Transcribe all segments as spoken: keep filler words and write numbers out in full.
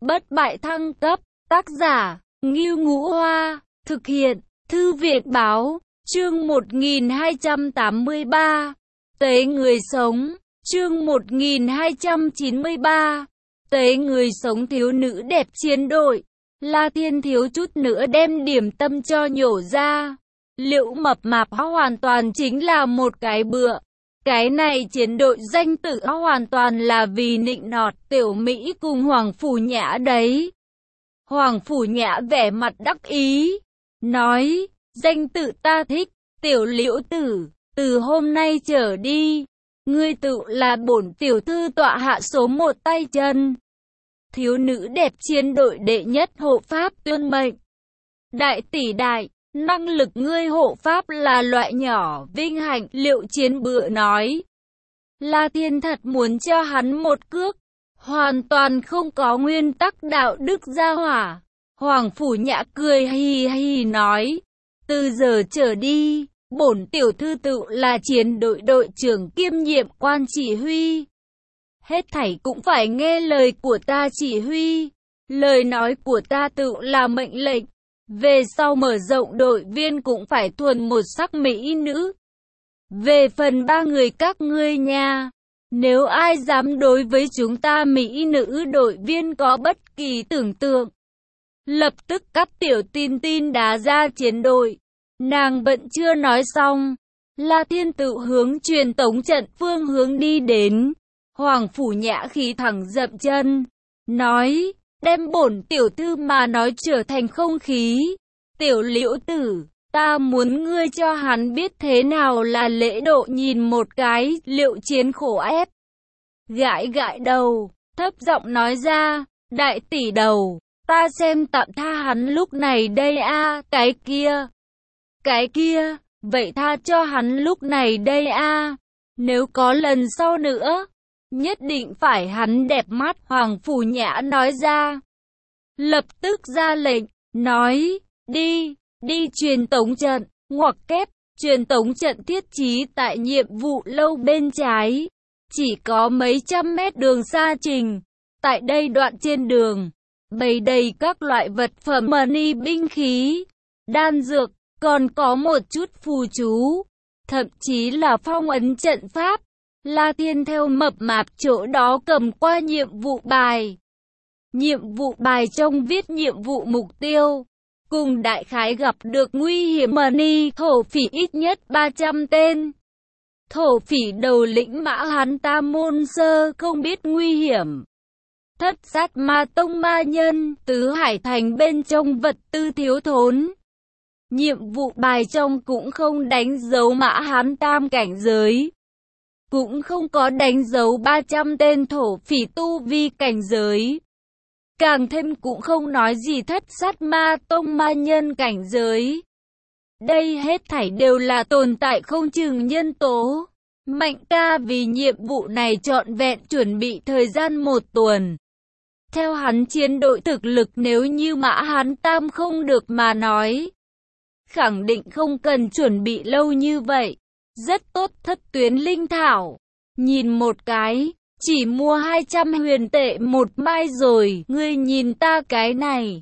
bất bại thăng cấp, tác giả, Ngưu Ngũ Hoa, thực hiện, Thư viện Báo, chương một nghìn hai trăm tám mươi ba, Tế người sống, chương một nghìn hai trăm chín mươi ba, Tế người sống thiếu nữ đẹp chiến đội, La Thiên thiếu chút nữa đem điểm tâm cho nhổ ra. Liễu Mập Mạp hoàn toàn chính là một cái bựa. Cái này chiến đội danh tự hoàn toàn là vì nịnh nọt Tiểu Mỹ cùng Hoàng Phủ Nhã đấy. Hoàng Phủ Nhã vẻ mặt đắc ý, nói, danh tự ta thích, Tiểu Liễu tử, từ hôm nay trở đi, ngươi tự là bổn tiểu thư tọa hạ số một tay chân. Thiếu nữ đẹp chiến đội đệ nhất hộ pháp tuyên mệnh. Đại tỷ đại, năng lực ngươi hộ pháp là loại nhỏ, vinh hạnh, Liệu Chiến bựa nói. La Thiên thật muốn cho hắn một cước, hoàn toàn không có nguyên tắc đạo đức gia hỏa. Hoàng Phủ Nhã cười hì hì nói, từ giờ trở đi, bổn tiểu thư tự là chiến đội đội trưởng kiêm nhiệm quan chỉ huy. Hết thảy cũng phải nghe lời của ta chỉ huy, lời nói của ta tự là mệnh lệnh. Về sau mở rộng đội viên cũng phải thuần một sắc mỹ nữ. Về phần ba người các ngươi nha, nếu ai dám đối với chúng ta mỹ nữ đội viên có bất kỳ tưởng tượng, lập tức cắt tiểu tin tin đá ra chiến đội. Nàng vẫn chưa nói xong, La Thiên tự hướng truyền tống trận phương hướng đi đến. Hoàng Phủ Nhã khí thẳng dậm chân, nói, đem bổn tiểu thư mà nói trở thành không khí. Tiểu Liễu tử, ta muốn ngươi cho hắn biết thế nào là lễ độ. Nhìn một cái, Liệu Chiến khổ ép, gãi gãi đầu, thấp giọng nói ra, đại tỷ đầu, ta xem tạm tha hắn lúc này đây a. À, cái kia, cái kia, vậy tha cho hắn lúc này đây a. À, nếu có lần sau nữa, nhất định phải hắn đẹp mắt. Hoàng Phủ Nhã nói ra, lập tức ra lệnh, nói, đi, đi truyền tống trận, ngoặc kép, truyền tống trận thiết trí tại nhiệm vụ lâu bên trái, chỉ có mấy trăm mét đường xa trình. Tại đây đoạn trên đường, bày đầy các loại vật phẩm money binh khí, đan dược, còn có một chút phù chú, thậm chí là phong ấn trận pháp. La Thiên theo Mập Mạp chỗ đó cầm qua nhiệm vụ bài. Nhiệm vụ bài trong viết nhiệm vụ mục tiêu, cùng đại khái gặp được nguy hiểm money, thổ phỉ ít nhất ba trăm tên. Thổ phỉ đầu lĩnh Mã Hán Tam Môn Sơ không biết nguy hiểm. Thất sát ma tông ma nhân, tứ hải thành bên trong vật tư thiếu thốn. Nhiệm vụ bài trong cũng không đánh dấu Mã Hán Tam cảnh giới, cũng không có đánh dấu ba trăm tên thổ phỉ tu vi cảnh giới. Càng thêm cũng không nói gì thất sát ma tông ma nhân cảnh giới. Đây hết thảy đều là tồn tại không chừng nhân tố. Mạnh ca vì nhiệm vụ này trọn vẹn chuẩn bị thời gian một tuần. Theo hắn chiến đội thực lực, nếu như Mã Hán Tam không được mà nói, khẳng định không cần chuẩn bị lâu như vậy. Rất tốt. Thất tuyến linh thảo, nhìn một cái, chỉ mua hai trăm huyền tệ một mai rồi. Ngươi nhìn ta cái này,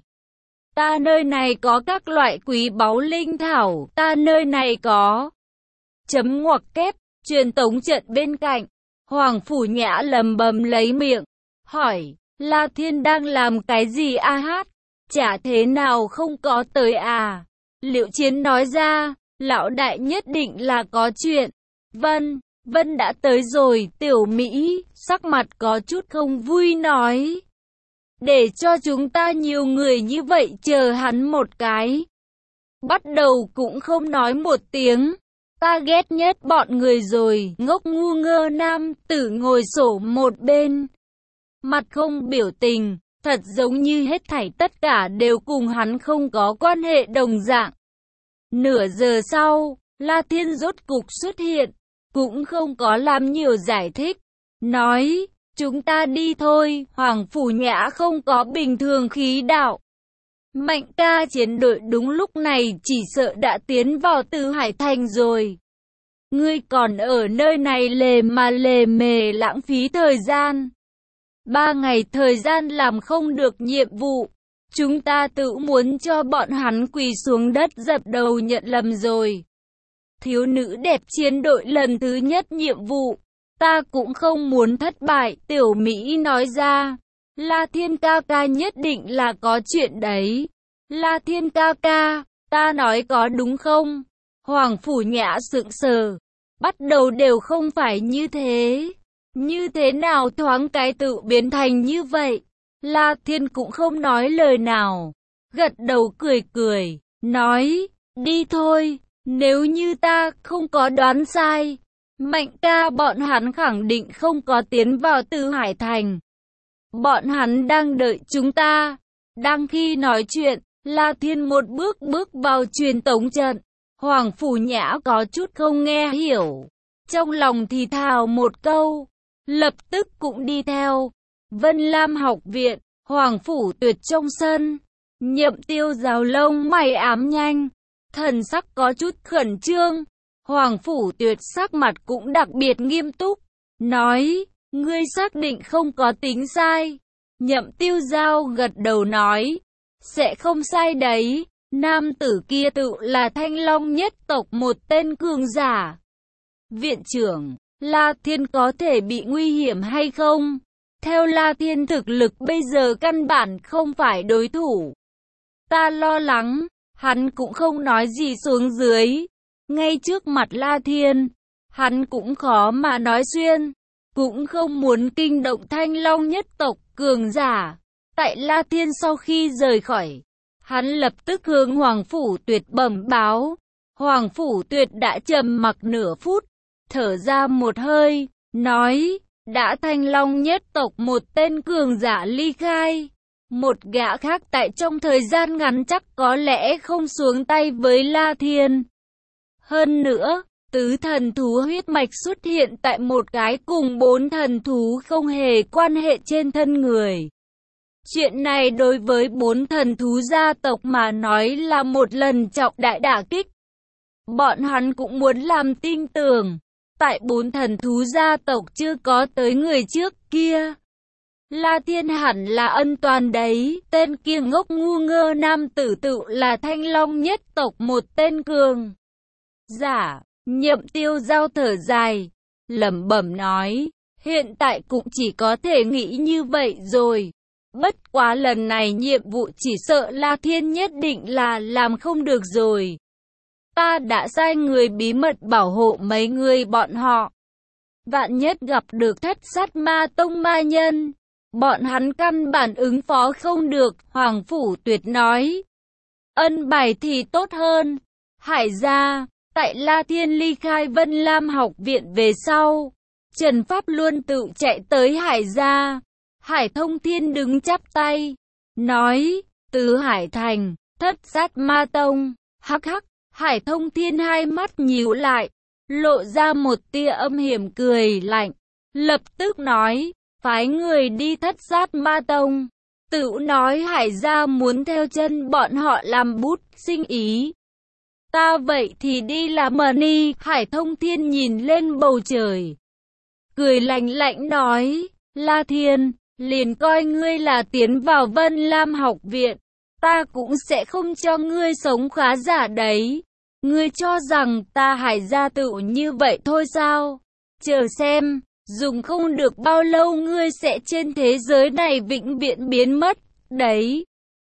ta nơi này có các loại quý báu linh thảo, ta nơi này có. Chấm ngoặc kép, truyền tống trận bên cạnh, Hoàng Phủ Nhã lầm bầm lấy miệng, hỏi, La Thiên đang làm cái gì a? Hát, chả thế nào không có tới à? Liệu Chiến nói ra, lão đại nhất định là có chuyện. Vân, Vân đã tới rồi. Tiểu Mỹ, sắc mặt có chút không vui nói, để cho chúng ta nhiều người như vậy chờ hắn một cái. Bắt đầu cũng không nói một tiếng. Ta ghét nhất bọn người rồi. Ngốc ngu ngơ nam tử ngồi xổm một bên, mặt không biểu tình, thật giống như hết thảy tất cả đều cùng hắn không có quan hệ đồng dạng. Nửa giờ sau, La Thiên rốt cục xuất hiện, cũng không có làm nhiều giải thích, nói, chúng ta đi thôi. Hoàng Phủ Nhã không có bình thường khí đạo. Mạnh ca chiến đội đúng lúc này chỉ sợ đã tiến vào Tứ Hải Thành rồi. Ngươi còn ở nơi này lề mà lề mề lãng phí thời gian. Ba ngày thời gian làm không được nhiệm vụ. Chúng ta tự muốn cho bọn hắn quỳ xuống đất dập đầu nhận lầm rồi. Thiếu nữ đẹp chiến đội lần thứ nhất nhiệm vụ. Ta cũng không muốn thất bại, Tiểu Mỹ nói ra. La Thiên ca ca nhất định là có chuyện đấy. La Thiên ca ca, ta nói có đúng không? Hoàng Phủ Nhã sững sờ. Bắt đầu đều không phải như thế. Như thế nào thoáng cái tự biến thành như vậy? La Thiên cũng không nói lời nào. Gật đầu cười cười, nói, đi thôi, nếu như ta không có đoán sai. Mạnh ca bọn hắn khẳng định không có tiến vào Từ Hải Thành. Bọn hắn đang đợi chúng ta. Đang khi nói chuyện, La Thiên một bước bước vào truyền tống trận. Hoàng Phủ Nhã có chút không nghe hiểu. Trong lòng thì thào một câu. Lập tức cũng đi theo. Vân Lam học viện, Hoàng Phủ Tuyệt trong sân. Nhậm Tiêu rào lông mày ám nhanh. Thần sắc có chút khẩn trương. Hoàng Phủ Tuyệt sắc mặt cũng đặc biệt nghiêm túc. Nói, ngươi xác định không có tính sai. Nhậm Tiêu Giao gật đầu nói, sẽ không sai đấy. Nam tử kia tự là Thanh Long nhất tộc một tên cường giả. Viện trưởng, La Thiên có thể bị nguy hiểm hay không? Theo La Thiên thực lực bây giờ căn bản không phải đối thủ. Ta lo lắng, hắn cũng không nói gì xuống dưới. Ngay trước mặt La Thiên, hắn cũng khó mà nói xuyên. Cũng không muốn kinh động Thanh Long nhất tộc cường giả. Tại La Thiên sau khi rời khỏi, hắn lập tức hướng Hoàng Phủ Tuyệt bẩm báo. Hoàng Phủ Tuyệt đã trầm mặc nửa phút, thở ra một hơi, nói, đã Thanh Long nhất tộc một tên cường giả ly khai. Một gã khác tại trong thời gian ngắn chắc có lẽ không xuống tay với La Thiên. Hơn nữa, tứ thần thú huyết mạch xuất hiện tại một cái cùng bốn thần thú không hề quan hệ trên thân người. Chuyện này đối với bốn thần thú gia tộc mà nói là một lần trọng đại đả kích. Bọn hắn cũng muốn làm tin tưởng, tại bốn thần thú gia tộc chưa có tới người trước kia. La Thiên hẳn là ân toàn đấy, tên kia ngốc ngu ngơ nam tử tự là Thanh Long nhất tộc một tên cường giả. Nhậm Tiêu Giao thở dài, lẩm bẩm nói, hiện tại cũng chỉ có thể nghĩ như vậy rồi. Bất quá lần này nhiệm vụ chỉ sợ La Thiên nhất định là làm không được rồi. Ta đã sai người bí mật bảo hộ mấy người bọn họ. Vạn nhất gặp được Thất Sát Ma Tông ma nhân, bọn hắn căn bản ứng phó không được, Hoàng Phủ Tuyệt nói. Ân bài thì tốt hơn. Hải gia, tại La Thiên ly khai Vân Lam học viện về sau, Trần Pháp luôn tự chạy tới Hải gia. Hải Thông Thiên đứng chắp tay, nói, Từ Hải Thành, Thất Sát Ma Tông, hắc hắc. Hải Thông Thiên hai mắt nhíu lại, lộ ra một tia âm hiểm cười lạnh, lập tức nói, phái người đi Thất Sát Ma Tông. Tự nói Hải gia muốn theo chân bọn họ làm bút sinh ý. Ta vậy thì đi làm money. Hải Thông Thiên nhìn lên bầu trời, cười lạnh lạnh nói, La Thiên, liền coi ngươi là tiến vào Vân Lam học viện, ta cũng sẽ không cho ngươi sống khá giả đấy. Ngươi cho rằng ta Hải gia tự như vậy thôi sao? Chờ xem, dùng không được bao lâu ngươi sẽ trên thế giới này vĩnh viễn biến mất, đấy.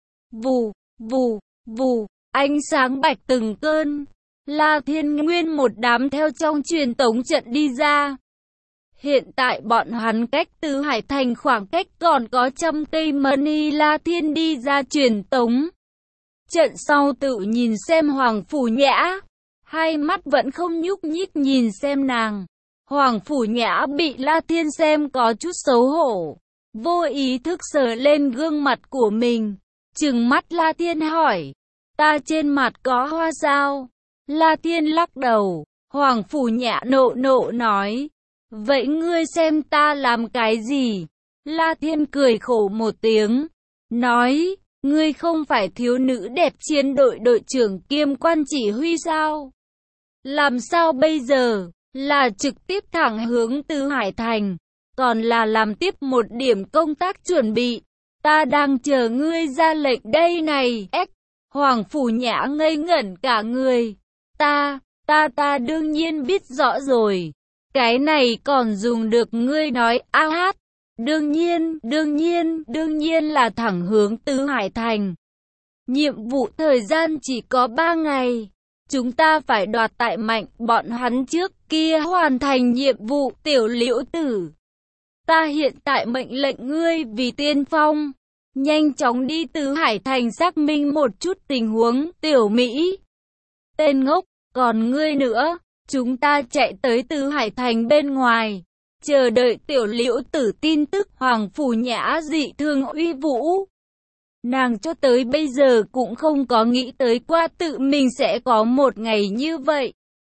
Vù, vù, vù, ánh sáng bạch từng cơn. La Thiên nguyên một đám theo trong truyền tống trận đi ra. Hiện tại bọn hắn cách Từ Hải Thành khoảng cách còn có trăm cây money. La Thiên đi ra truyền tống trận sau tự nhìn xem Hoàng Phủ Nhã, hai mắt vẫn không nhúc nhích nhìn xem nàng. Hoàng Phủ Nhã bị La Thiên xem có chút xấu hổ, vô ý thức sờ lên gương mặt của mình, trừng mắt La Thiên hỏi, ta trên mặt có hoa sao? La Thiên lắc đầu. Hoàng Phủ Nhã nộ nộ nói, vậy ngươi xem ta làm cái gì? La Thiên cười khổ một tiếng, nói, ngươi không phải thiếu nữ đẹp chiến đội đội trưởng kiêm quan chỉ huy sao? Làm sao bây giờ? Là trực tiếp thẳng hướng Từ Hải Thành, còn là làm tiếp một điểm công tác chuẩn bị. Ta đang chờ ngươi ra lệnh đây này. Ếch, Hoàng Phủ Nhã ngây ngẩn cả người. Ta, ta ta đương nhiên biết rõ rồi. Cái này còn dùng được ngươi nói a hát. Đương nhiên, đương nhiên, đương nhiên là thẳng hướng Tứ Hải Thành. Nhiệm vụ thời gian chỉ có ba ngày. Chúng ta phải đoạt tại mạnh bọn hắn trước kia hoàn thành nhiệm vụ. Tiểu Liễu Tử, ta hiện tại mệnh lệnh ngươi vì tiên phong, nhanh chóng đi Tứ Hải Thành xác minh một chút tình huống. Tiểu Mỹ, tên ngốc, còn ngươi nữa, chúng ta chạy tới Tứ Hải Thành bên ngoài, chờ đợi Tiểu Liễu Tử tin tức. Hoàng Phủ Nhã dị thường uy vũ. Nàng cho tới bây giờ cũng không có nghĩ tới qua tự mình sẽ có một ngày như vậy.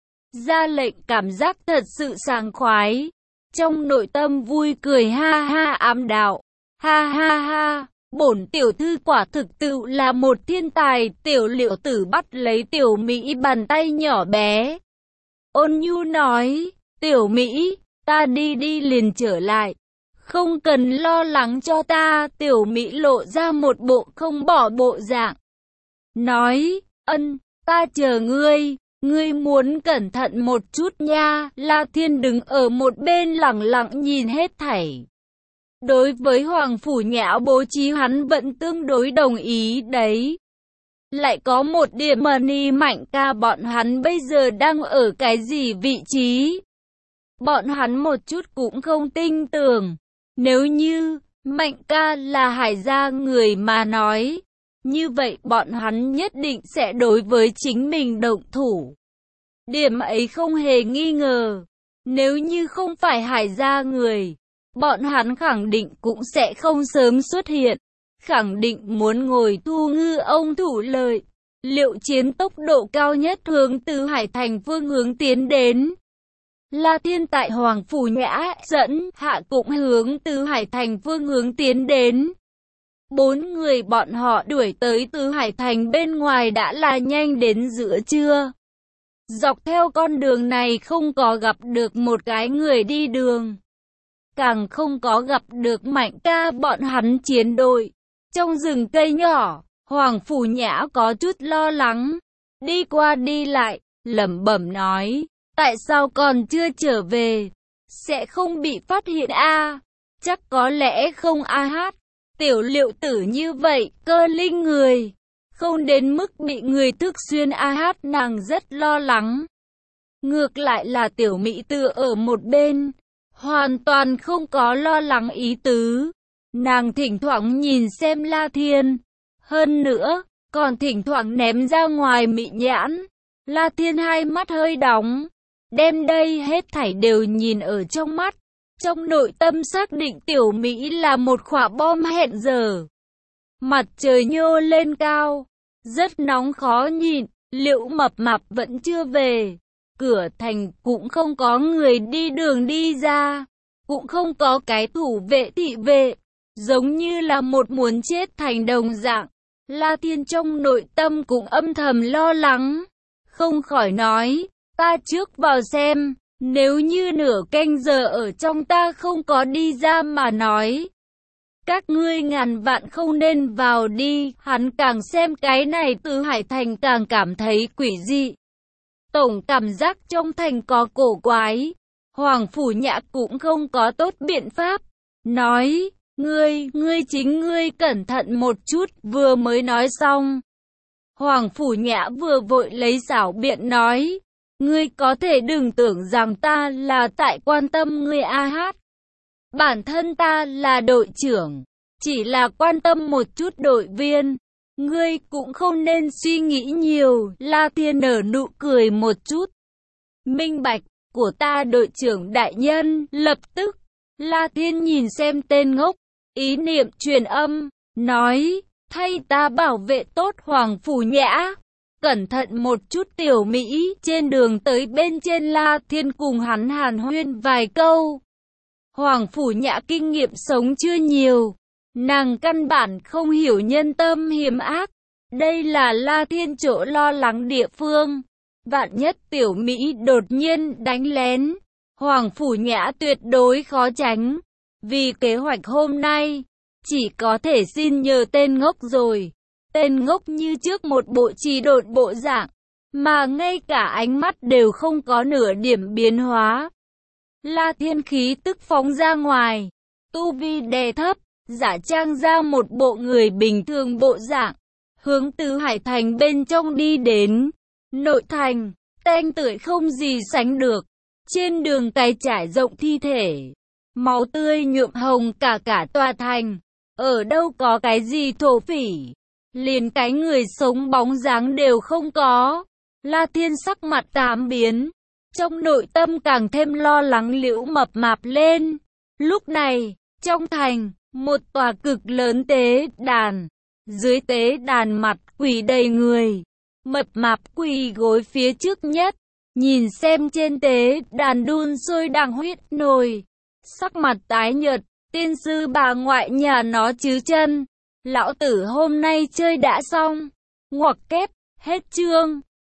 Ra lệnh cảm giác thật sự sảng khoái. Trong nội tâm vui cười ha ha ám đạo. Ha ha ha, bổn tiểu thư quả thực tự là một thiên tài. Tiểu Liễu Tử bắt lấy Tiểu Mỹ bàn tay nhỏ bé, ôn nhu nói, Tiểu Mỹ, ta đi đi liền trở lại, không cần lo lắng cho ta. Tiểu Mỹ lộ ra một bộ không bỏ bộ dạng, nói, ân, ta chờ ngươi, ngươi muốn cẩn thận một chút nha. La Thiên đứng ở một bên lặng lặng nhìn hết thảy. Đối với Hoàng Phủ Nhã bố trí hắn vẫn tương đối đồng ý đấy. Lại có một điểm mà Ni Mạnh ca bọn hắn bây giờ đang ở cái gì vị trí? Bọn hắn một chút cũng không tin tưởng. Nếu như Mạnh ca là Hải gia người mà nói, như vậy bọn hắn nhất định sẽ đối với chính mình động thủ. Điểm ấy không hề nghi ngờ. Nếu như không phải Hải gia người, bọn hắn khẳng định cũng sẽ không sớm xuất hiện. Khẳng định muốn ngồi thu ngư ông thủ lợi. Liệu chiến tốc độ cao nhất hướng Tứ Hải Thành phương hướng tiến đến. La Thiên tại Hoàng Phủ Nhã dẫn hạ cũng hướng Tứ Hải Thành phương hướng tiến đến. Bốn người bọn họ đuổi tới Tứ Hải Thành bên ngoài đã là nhanh đến giữa trưa. Dọc theo con đường này không có gặp được một cái người đi đường, càng không có gặp được Mạnh ca bọn hắn chiến đội. Trong rừng cây nhỏ, Hoàng Phủ Nhã có chút lo lắng, đi qua đi lại, lẩm bẩm nói, tại sao còn chưa trở về, sẽ không bị phát hiện a? À? Chắc có lẽ không a hát. Tiểu Liễu Tử như vậy, cơ linh người, không đến mức bị người thức xuyên a hát. Nàng rất lo lắng. Ngược lại là Tiểu Mỹ tựa ở một bên, hoàn toàn không có lo lắng ý tứ. Nàng thỉnh thoảng nhìn xem La Thiên, hơn nữa, còn thỉnh thoảng ném ra ngoài mị nhãn. La Thiên hai mắt hơi đóng, đem đây hết thảy đều nhìn ở trong mắt. Trong nội tâm xác định Tiểu Mỹ là một quả bom hẹn giờ. Mặt trời nhô lên cao, rất nóng khó nhìn. Liễu Mập Mạp vẫn chưa về, cửa thành cũng không có người đi đường đi ra, cũng không có cái thủ vệ thị vệ, giống như là một muốn chết thành đồng dạng. La Thiên trong nội tâm cũng âm thầm lo lắng, không khỏi nói, ta trước vào xem, nếu như nửa canh giờ ở trong ta không có đi ra mà nói, các ngươi ngàn vạn không nên vào đi. Hắn càng xem cái này Tứ Hải Thành càng cảm thấy quỷ dị. Tổng cảm giác trong thành có cổ quái. Hoàng Phủ Nhã cũng không có tốt biện pháp, nói, ngươi, ngươi chính ngươi cẩn thận một chút. Vừa mới nói xong, Hoàng Phủ Nhã vừa vội lấy xảo biện nói, ngươi có thể đừng tưởng rằng ta là tại quan tâm ngươi a hát. Bản thân ta là đội trưởng, chỉ là quan tâm một chút đội viên. Ngươi cũng không nên suy nghĩ nhiều. La Thiên nở nụ cười một chút. Minh bạch, của ta đội trưởng đại nhân. Lập tức, La Thiên nhìn xem tên ngốc, ý niệm truyền âm, nói, thay ta bảo vệ tốt Hoàng Phủ Nhã. Cẩn thận một chút Tiểu Mỹ. Trên đường tới bên trên, La Thiên cùng hắn hàn huyên vài câu. Hoàng Phủ Nhã kinh nghiệm sống chưa nhiều, nàng căn bản không hiểu nhân tâm hiểm ác. Đây là La Thiên chỗ lo lắng địa phương. Vạn nhất Tiểu Mỹ đột nhiên đánh lén, Hoàng Phủ Nhã tuyệt đối khó tránh. Vì kế hoạch hôm nay, chỉ có thể xin nhờ tên ngốc rồi. Tên ngốc như trước một bộ trì độn bộ dạng, mà ngay cả ánh mắt đều không có nửa điểm biến hóa. La Thiên khí tức phóng ra ngoài, tu vi đè thấp, giả trang ra một bộ người bình thường bộ dạng, hướng Tứ Hải Thành bên trong đi đến. Nội thành, tanh tưởi không gì sánh được, trên đường cái trải rộng thi thể, máu tươi nhuộm hồng cả cả tòa thành. Ở đâu có cái gì thổ phỉ, liền cái người sống bóng dáng đều không có. La Thiên sắc mặt tám biến, trong nội tâm càng thêm lo lắng Liễu Mập Mạp lên. Lúc này, trong thành, một tòa cực lớn tế đàn, dưới tế đàn mặt quỳ đầy người. Mập Mạp quỳ gối phía trước nhất, nhìn xem trên tế đàn đun sôi đang huyết nồi, sắc mặt tái nhợt. Tiên sư bà ngoại nhà nó chứ chân, lão tử hôm nay chơi đã xong. Ngoặc kép, hết chương.